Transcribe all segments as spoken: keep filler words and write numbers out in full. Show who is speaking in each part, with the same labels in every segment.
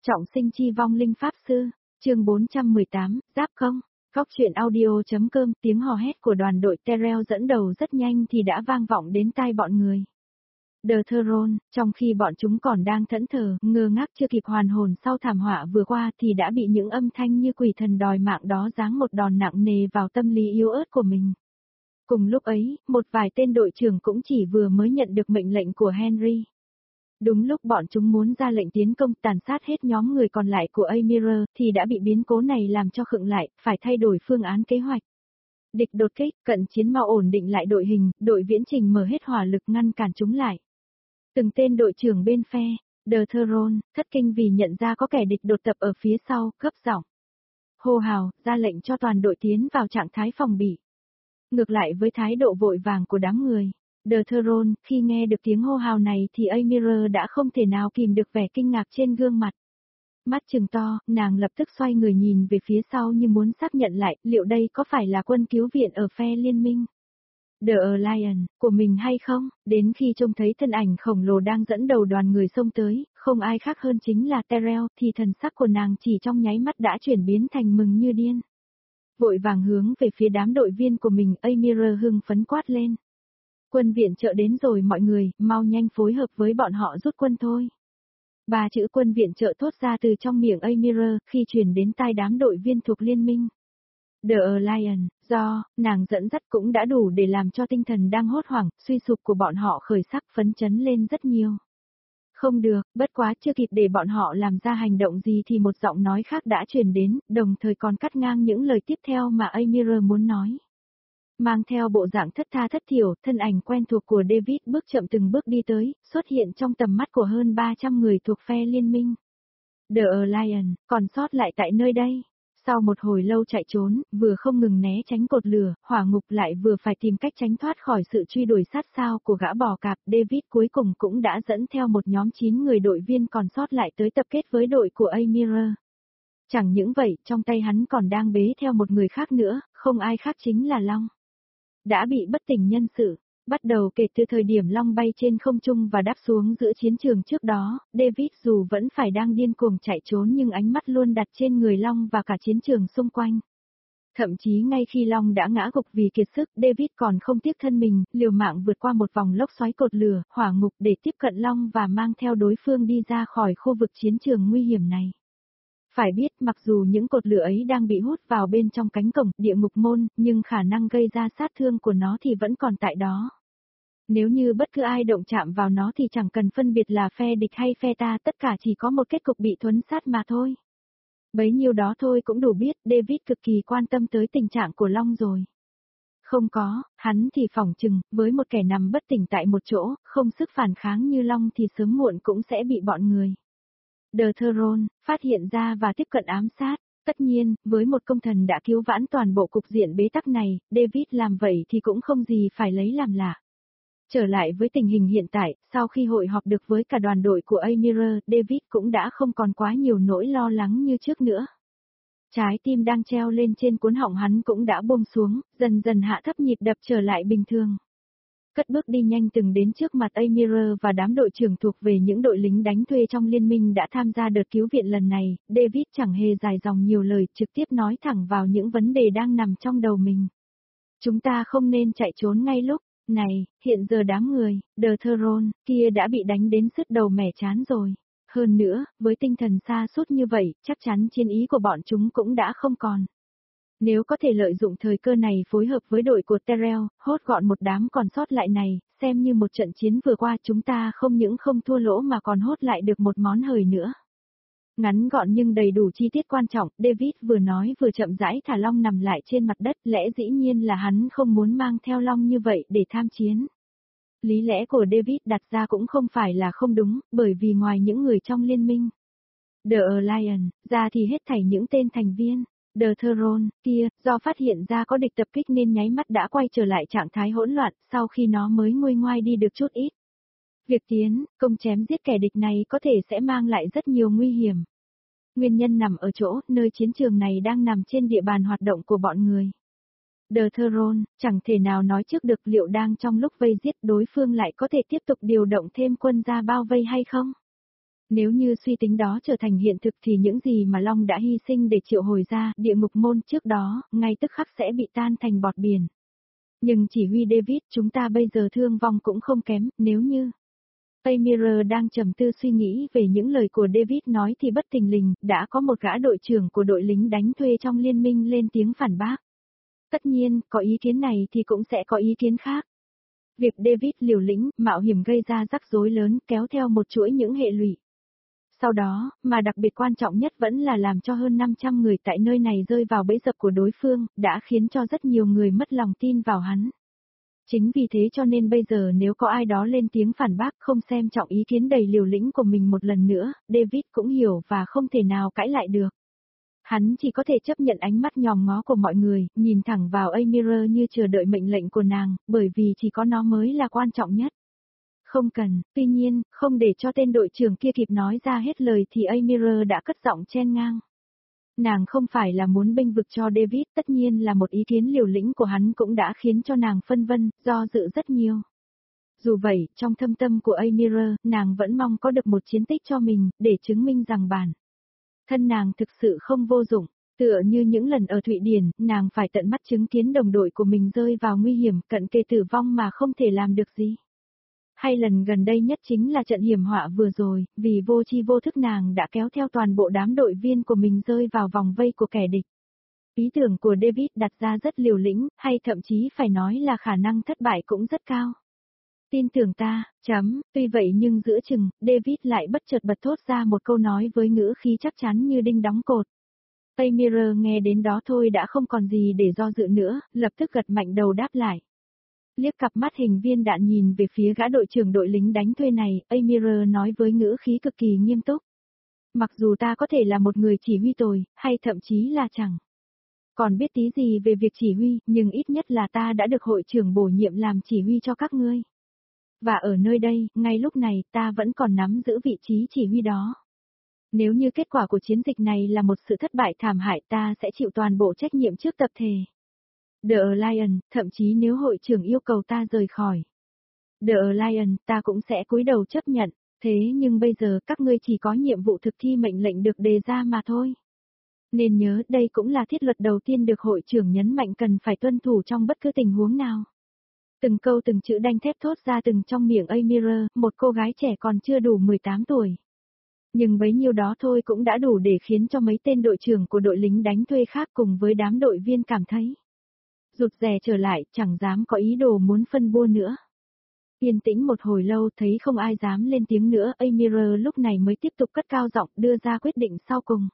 Speaker 1: Trọng sinh chi vong linh pháp sư, chương bốn trăm mười tám, giáp không? Góc truyện audio.com. Tiếng hò hét của đoàn đội Terrell dẫn đầu rất nhanh thì đã vang vọng đến tai bọn người. The Throne, trong khi bọn chúng còn đang thẫn thờ, ngơ ngác chưa kịp hoàn hồn sau thảm họa vừa qua thì đã bị những âm thanh như quỷ thần đòi mạng đó giáng một đòn nặng nề vào tâm lý yếu ớt của mình. Cùng lúc ấy, một vài tên đội trưởng cũng chỉ vừa mới nhận được mệnh lệnh của Henry. Đúng lúc bọn chúng muốn ra lệnh tiến công tàn sát hết nhóm người còn lại của Amira thì đã bị biến cố này làm cho khựng lại, phải thay đổi phương án kế hoạch. Địch đột kích, cận chiến mau ổn định lại đội hình, đội viễn trình mở hết hỏa lực ngăn cản chúng lại. Từng tên đội trưởng bên phe, The Throne, thất kinh vì nhận ra có kẻ địch đột tập ở phía sau, gấp giọng hô hào, ra lệnh cho toàn đội tiến vào trạng thái phòng bị. Ngược lại với thái độ vội vàng của đám người, The Throne, khi nghe được tiếng hô hào này thì Amira đã không thể nào kìm được vẻ kinh ngạc trên gương mặt. Mắt trừng to, nàng lập tức xoay người nhìn về phía sau như muốn xác nhận lại liệu đây có phải là quân cứu viện ở phe liên minh The Alliance của mình hay không. Đến khi trông thấy thân ảnh khổng lồ đang dẫn đầu đoàn người xông tới, không ai khác hơn chính là Terrell, thì thần sắc của nàng chỉ trong nháy mắt đã chuyển biến thành mừng như điên. Vội vàng hướng về phía đám đội viên của mình, Amira hưng phấn quát lên. Quân viện trợ đến rồi mọi người, mau nhanh phối hợp với bọn họ rút quân thôi. Ba chữ quân viện trợ thốt ra từ trong miệng Amira khi truyền đến tai đám đội viên thuộc liên minh The Alliance, do nàng dẫn dắt cũng đã đủ để làm cho tinh thần đang hốt hoảng, suy sụp của bọn họ khởi sắc phấn chấn lên rất nhiều. Không được, bất quá chưa kịp để bọn họ làm ra hành động gì thì một giọng nói khác đã truyền đến, đồng thời còn cắt ngang những lời tiếp theo mà Amira muốn nói. Mang theo bộ dạng thất tha thất thiểu, thân ảnh quen thuộc của David bước chậm từng bước đi tới, xuất hiện trong tầm mắt của hơn ba trăm người thuộc phe liên minh The Alliance, còn sót lại tại nơi đây. Sau một hồi lâu chạy trốn, vừa không ngừng né tránh cột lửa, hỏa ngục lại vừa phải tìm cách tránh thoát khỏi sự truy đuổi sát sao của gã bò cạp, David cuối cùng cũng đã dẫn theo một nhóm chín người đội viên còn sót lại tới tập kết với đội của Amira. Chẳng những vậy, trong tay hắn còn đang bế theo một người khác nữa, không ai khác chính là Long. Đã bị bất tỉnh nhân sự. Bắt đầu kể từ thời điểm Long bay trên không trung và đáp xuống giữa chiến trường trước đó, David dù vẫn phải đang điên cuồng chạy trốn nhưng ánh mắt luôn đặt trên người Long và cả chiến trường xung quanh. Thậm chí ngay khi Long đã ngã gục vì kiệt sức, David còn không tiếc thân mình, liều mạng vượt qua một vòng lốc xoáy cột lửa, hỏa ngục để tiếp cận Long và mang theo đối phương đi ra khỏi khu vực chiến trường nguy hiểm này. Phải biết mặc dù những cột lửa ấy đang bị hút vào bên trong cánh cổng địa ngục môn, nhưng khả năng gây ra sát thương của nó thì vẫn còn tại đó. Nếu như bất cứ ai động chạm vào nó thì chẳng cần phân biệt là phe địch hay phe ta, tất cả chỉ có một kết cục bị thuấn sát mà thôi. Bấy nhiêu đó thôi cũng đủ biết David cực kỳ quan tâm tới tình trạng của Long rồi. Không có, hắn thì phỏng chừng, với một kẻ nằm bất tỉnh tại một chỗ, không sức phản kháng như Long thì sớm muộn cũng sẽ bị bọn người The Throne phát hiện ra và tiếp cận ám sát. Tất nhiên, với một công thần đã cứu vãn toàn bộ cục diện bế tắc này, David làm vậy thì cũng không gì phải lấy làm lạ. Trở lại với tình hình hiện tại, sau khi hội họp được với cả đoàn đội của Amira, David cũng đã không còn quá nhiều nỗi lo lắng như trước nữa. Trái tim đang treo lên trên cuốn họng hắn cũng đã buông xuống, dần dần hạ thấp nhịp đập trở lại bình thường. Cất bước đi nhanh từng đến trước mặt Amira và đám đội trưởng thuộc về những đội lính đánh thuê trong liên minh đã tham gia đợt cứu viện lần này, David chẳng hề dài dòng nhiều lời, trực tiếp nói thẳng vào những vấn đề đang nằm trong đầu mình. Chúng ta không nên chạy trốn ngay lúc này, hiện giờ đám người, The Throne, kia đã bị đánh đến sứt đầu mẻ chán rồi. Hơn nữa, với tinh thần sa sút như vậy, chắc chắn chiến ý của bọn chúng cũng đã không còn. Nếu có thể lợi dụng thời cơ này phối hợp với đội của Terrell, hốt gọn một đám còn sót lại này, xem như một trận chiến vừa qua chúng ta không những không thua lỗ mà còn hốt lại được một món hời nữa. Ngắn gọn nhưng đầy đủ chi tiết quan trọng, David vừa nói vừa chậm rãi thả Long nằm lại trên mặt đất, lẽ dĩ nhiên là hắn không muốn mang theo Long như vậy để tham chiến. Lý lẽ của David đặt ra cũng không phải là không đúng, bởi vì ngoài những người trong liên minh The Alliance ra thì hết thảy những tên thành viên The Throne kia, do phát hiện ra có địch tập kích nên nháy mắt đã quay trở lại trạng thái hỗn loạn, sau khi nó mới nguôi ngoai đi được chút ít. Việc tiến, công chém giết kẻ địch này có thể sẽ mang lại rất nhiều nguy hiểm. Nguyên nhân nằm ở chỗ, nơi chiến trường này đang nằm trên địa bàn hoạt động của bọn người The Throne, chẳng thể nào nói trước được liệu đang trong lúc vây giết đối phương lại có thể tiếp tục điều động thêm quân ra bao vây hay không. Nếu như suy tính đó trở thành hiện thực thì những gì mà Long đã hy sinh để triệu hồi ra địa ngục môn trước đó, ngay tức khắc sẽ bị tan thành bọt biển. Nhưng chỉ huy David, chúng ta bây giờ thương vong cũng không kém, nếu như... Amir đang trầm tư suy nghĩ về những lời của David nói thì bất thình lình, đã có một gã đội trưởng của đội lính đánh thuê trong liên minh lên tiếng phản bác. Tất nhiên, có ý kiến này thì cũng sẽ có ý kiến khác. Việc David liều lĩnh, mạo hiểm gây ra rắc rối lớn kéo theo một chuỗi những hệ lụy. Sau đó, mà đặc biệt quan trọng nhất vẫn là làm cho hơn năm trăm người tại nơi này rơi vào bẫy dập của đối phương, đã khiến cho rất nhiều người mất lòng tin vào hắn. Chính vì thế cho nên bây giờ nếu có ai đó lên tiếng phản bác không xem trọng ý kiến đầy liều lĩnh của mình một lần nữa, David cũng hiểu và không thể nào cãi lại được. Hắn chỉ có thể chấp nhận ánh mắt nhòm ngó của mọi người, nhìn thẳng vào Amir như chờ đợi mệnh lệnh của nàng, bởi vì chỉ có nó mới là quan trọng nhất. Không cần, tuy nhiên, không để cho tên đội trưởng kia kịp nói ra hết lời thì Amir đã cất giọng chen ngang. Nàng không phải là muốn bênh vực cho David, tất nhiên là một ý kiến liều lĩnh của hắn cũng đã khiến cho nàng phân vân, do dự rất nhiều. Dù vậy, trong thâm tâm của Amir, nàng vẫn mong có được một chiến tích cho mình, để chứng minh rằng bản thân nàng thực sự không vô dụng. Tựa như những lần ở Thụy Điển, nàng phải tận mắt chứng kiến đồng đội của mình rơi vào nguy hiểm, cận kề tử vong mà không thể làm được gì. Hay lần gần đây nhất chính là trận hiểm họa vừa rồi, vì vô tri vô thức nàng đã kéo theo toàn bộ đám đội viên của mình rơi vào vòng vây của kẻ địch. Ý tưởng của David đặt ra rất liều lĩnh, hay thậm chí phải nói là khả năng thất bại cũng rất cao. Tin tưởng ta, chấm, tuy vậy nhưng giữa chừng, David lại bất chợt bật thốt ra một câu nói với ngữ khí chắc chắn như đinh đóng cột. Amir nghe đến đó thôi đã không còn gì để do dự nữa, lập tức gật mạnh đầu đáp lại. Liếc cặp mắt hình viên đạn nhìn về phía gã đội trưởng đội lính đánh thuê này, Amir nói với ngữ khí cực kỳ nghiêm túc. Mặc dù ta có thể là một người chỉ huy tồi, hay thậm chí là chẳng còn biết tí gì về việc chỉ huy, nhưng ít nhất là ta đã được hội trưởng bổ nhiệm làm chỉ huy cho các ngươi. Và ở nơi đây, ngay lúc này, ta vẫn còn nắm giữ vị trí chỉ huy đó. Nếu như kết quả của chiến dịch này là một sự thất bại thảm hại, ta sẽ chịu toàn bộ trách nhiệm trước tập thể The Lion, thậm chí nếu hội trưởng yêu cầu ta rời khỏi The Lion, ta cũng sẽ cúi đầu chấp nhận, thế nhưng bây giờ các ngươi chỉ có nhiệm vụ thực thi mệnh lệnh được đề ra mà thôi. Nên nhớ, đây cũng là thiết luật đầu tiên được hội trưởng nhấn mạnh cần phải tuân thủ trong bất cứ tình huống nào. Từng câu từng chữ đanh thép thốt ra từng trong miệng Amir, một cô gái trẻ còn chưa đủ mười tám tuổi. Nhưng bấy nhiêu đó thôi cũng đã đủ để khiến cho mấy tên đội trưởng của đội lính đánh thuê khác cùng với đám đội viên cảm thấy rụt rè trở lại, chẳng dám có ý đồ muốn phân bua nữa. Yên tĩnh một hồi lâu thấy không ai dám lên tiếng nữa, Amir lúc này mới tiếp tục cất cao giọng đưa ra quyết định sau cùng.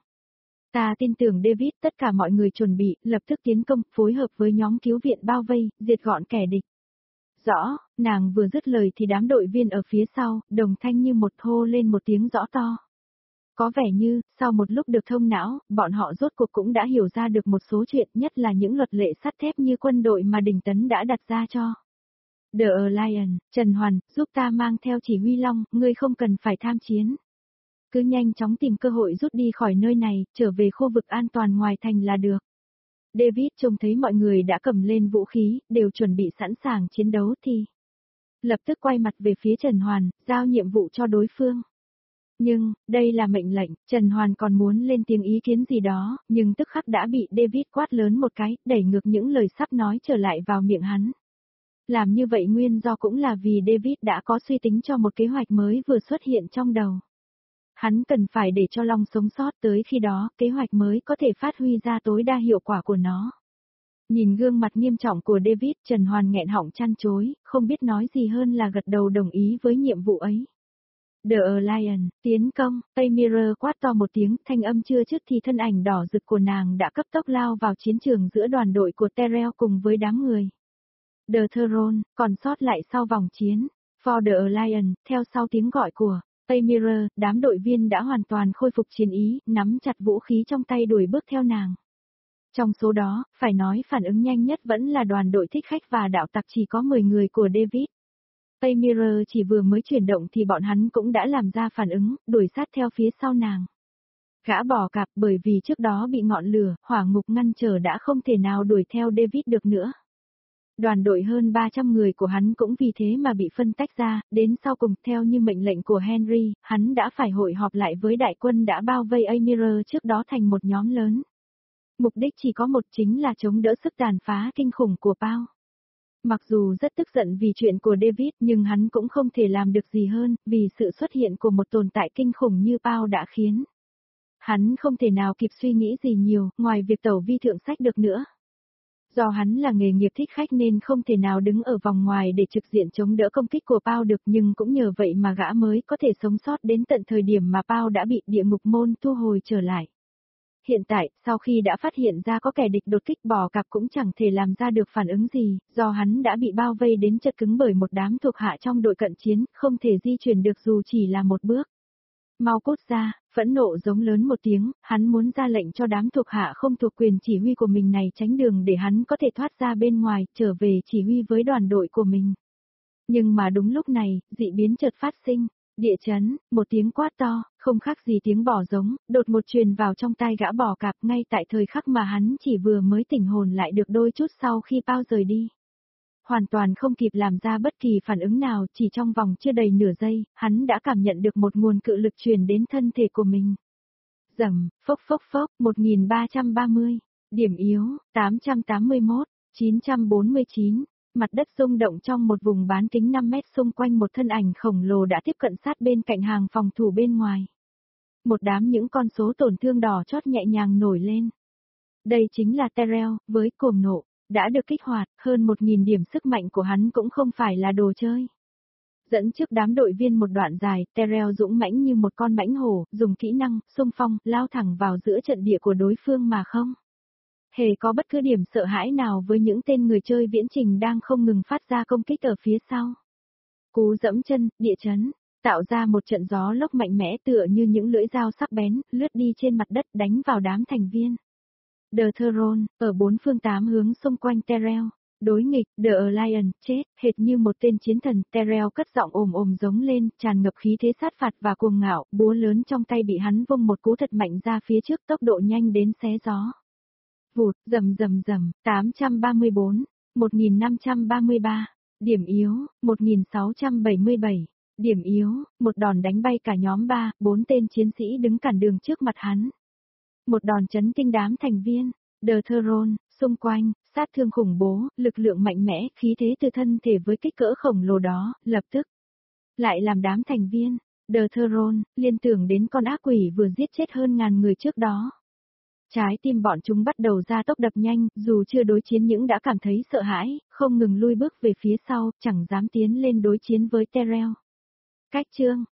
Speaker 1: Ta tin tưởng David, tất cả mọi người chuẩn bị, lập tức tiến công, phối hợp với nhóm cứu viện bao vây, diệt gọn kẻ địch. Rõ, nàng vừa dứt lời thì đám đội viên ở phía sau, đồng thanh như một hô lên một tiếng rõ to. Có vẻ như, sau một lúc được thông não, bọn họ rốt cuộc cũng đã hiểu ra được một số chuyện, nhất là những luật lệ sắt thép như quân đội mà Đình Tấn đã đặt ra cho. The Lion, Trần Hoàn, giúp ta mang theo chỉ huy Long, ngươi không cần phải tham chiến. Cứ nhanh chóng tìm cơ hội rút đi khỏi nơi này, trở về khu vực an toàn ngoài thành là được. David trông thấy mọi người đã cầm lên vũ khí, đều chuẩn bị sẵn sàng chiến đấu thì lập tức quay mặt về phía Trần Hoàn, giao nhiệm vụ cho đối phương. Nhưng, đây là mệnh lệnh, Trần Hoàn còn muốn lên tiếng ý kiến gì đó, nhưng tức khắc đã bị David quát lớn một cái, đẩy ngược những lời sắp nói trở lại vào miệng hắn. Làm như vậy nguyên do cũng là vì David đã có suy tính cho một kế hoạch mới vừa xuất hiện trong đầu. Hắn cần phải để cho Long sống sót, tới khi đó, kế hoạch mới có thể phát huy ra tối đa hiệu quả của nó. Nhìn gương mặt nghiêm trọng của David, Trần Hoàn nghẹn họng chăn chối, không biết nói gì hơn là gật đầu đồng ý với nhiệm vụ ấy. The Lion, tiến công, Amir quát to một tiếng, thanh âm chưa dứt thì thân ảnh đỏ rực của nàng đã cấp tốc lao vào chiến trường giữa đoàn đội của Terrell cùng với đám người The Throne, còn sót lại sau vòng chiến. For the Lion, theo sau tiếng gọi của Amir, đám đội viên đã hoàn toàn khôi phục chiến ý, nắm chặt vũ khí trong tay đuổi bước theo nàng. Trong số đó, phải nói phản ứng nhanh nhất vẫn là đoàn đội thích khách và đạo tặc chỉ có mười người của David. Amir chỉ vừa mới chuyển động thì bọn hắn cũng đã làm ra phản ứng, đuổi sát theo phía sau nàng. Gã bỏ cạp bởi vì trước đó bị ngọn lửa, hỏa ngục ngăn trở đã không thể nào đuổi theo David được nữa. Đoàn đội hơn ba trăm người của hắn cũng vì thế mà bị phân tách ra, đến sau cùng theo như mệnh lệnh của Henry, hắn đã phải hội họp lại với đại quân đã bao vây Amir trước đó thành một nhóm lớn. Mục đích chỉ có một, chính là chống đỡ sức tàn phá kinh khủng của Pau. Mặc dù rất tức giận vì chuyện của David nhưng hắn cũng không thể làm được gì hơn, vì sự xuất hiện của một tồn tại kinh khủng như Pau đã khiến hắn không thể nào kịp suy nghĩ gì nhiều, ngoài việc tẩu vi thượng sách được nữa. Do hắn là nghề nghiệp thích khách nên không thể nào đứng ở vòng ngoài để trực diện chống đỡ công kích của Pau được, nhưng cũng nhờ vậy mà gã mới có thể sống sót đến tận thời điểm mà Pau đã bị địa ngục môn thu hồi trở lại. Hiện tại, sau khi đã phát hiện ra có kẻ địch đột kích, bò cạp cũng chẳng thể làm ra được phản ứng gì, do hắn đã bị bao vây đến chật cứng bởi một đám thuộc hạ trong đội cận chiến, không thể di chuyển được dù chỉ là một bước. Mau cút ra, phẫn nộ giống lớn một tiếng, hắn muốn ra lệnh cho đám thuộc hạ không thuộc quyền chỉ huy của mình này tránh đường để hắn có thể thoát ra bên ngoài, trở về chỉ huy với đoàn đội của mình. Nhưng mà đúng lúc này, dị biến chợt phát sinh. Địa chấn, một tiếng quát to, không khác gì tiếng bò giống, đột ngột truyền vào trong tai gã bò cạp ngay tại thời khắc mà hắn chỉ vừa mới tỉnh hồn lại được đôi chút sau khi Pau rời đi. Hoàn toàn không kịp làm ra bất kỳ phản ứng nào, chỉ trong vòng chưa đầy nửa giây, hắn đã cảm nhận được một nguồn cự lực truyền đến thân thể của mình. Rầm, phốc phốc phốc, một nghìn ba trăm ba mươi, điểm yếu, tám trăm tám mươi mốt, chín trăm bốn mươi chín. Mặt đất rung động trong một vùng bán kính năm mét, xung quanh một thân ảnh khổng lồ đã tiếp cận sát bên cạnh hàng phòng thủ bên ngoài. Một đám những con số tổn thương đỏ chót nhẹ nhàng nổi lên. Đây chính là Terrell, với cuồng nộ, đã được kích hoạt, hơn một nghìn điểm sức mạnh của hắn cũng không phải là đồ chơi. Dẫn trước đám đội viên một đoạn dài, Terrell dũng mãnh như một con mãnh hổ, dùng kỹ năng, xung phong, lao thẳng vào giữa trận địa của đối phương mà không hề có bất cứ điểm sợ hãi nào với những tên người chơi viễn trình đang không ngừng phát ra công kích ở phía sau. Cú dẫm chân, địa chấn, tạo ra một trận gió lốc mạnh mẽ tựa như những lưỡi dao sắc bén, lướt đi trên mặt đất đánh vào đám thành viên. The Throne, ở bốn phương tám hướng xung quanh Terrell, đối nghịch, The Alliance, chết, hệt như một tên chiến thần, Terrell cất giọng ồm ồm giống lên, tràn ngập khí thế sát phạt và cuồng ngạo, búa lớn trong tay bị hắn vung một cú thật mạnh ra phía trước, tốc độ nhanh đến xé gió. Vụt, rầm rầm rầm, tám trăm ba mươi bốn, một nghìn năm trăm ba mươi ba, điểm yếu, một nghìn sáu trăm bảy mươi bảy, điểm yếu, một đòn đánh bay cả nhóm ba, bốn tên chiến sĩ đứng cản đường trước mặt hắn. Một đòn chấn kinh đám thành viên, The Throne, xung quanh, sát thương khủng bố, lực lượng mạnh mẽ, khí thế từ thân thể với kích cỡ khổng lồ đó, lập tức lại làm đám thành viên, The Throne, liên tưởng đến con ác quỷ vừa giết chết hơn ngàn người trước đó. Trái tim bọn chúng bắt đầu ra tốc đập nhanh, dù chưa đối chiến những đã cảm thấy sợ hãi, không ngừng lui bước về phía sau, chẳng dám tiến lên đối chiến với Terrell. Cách chương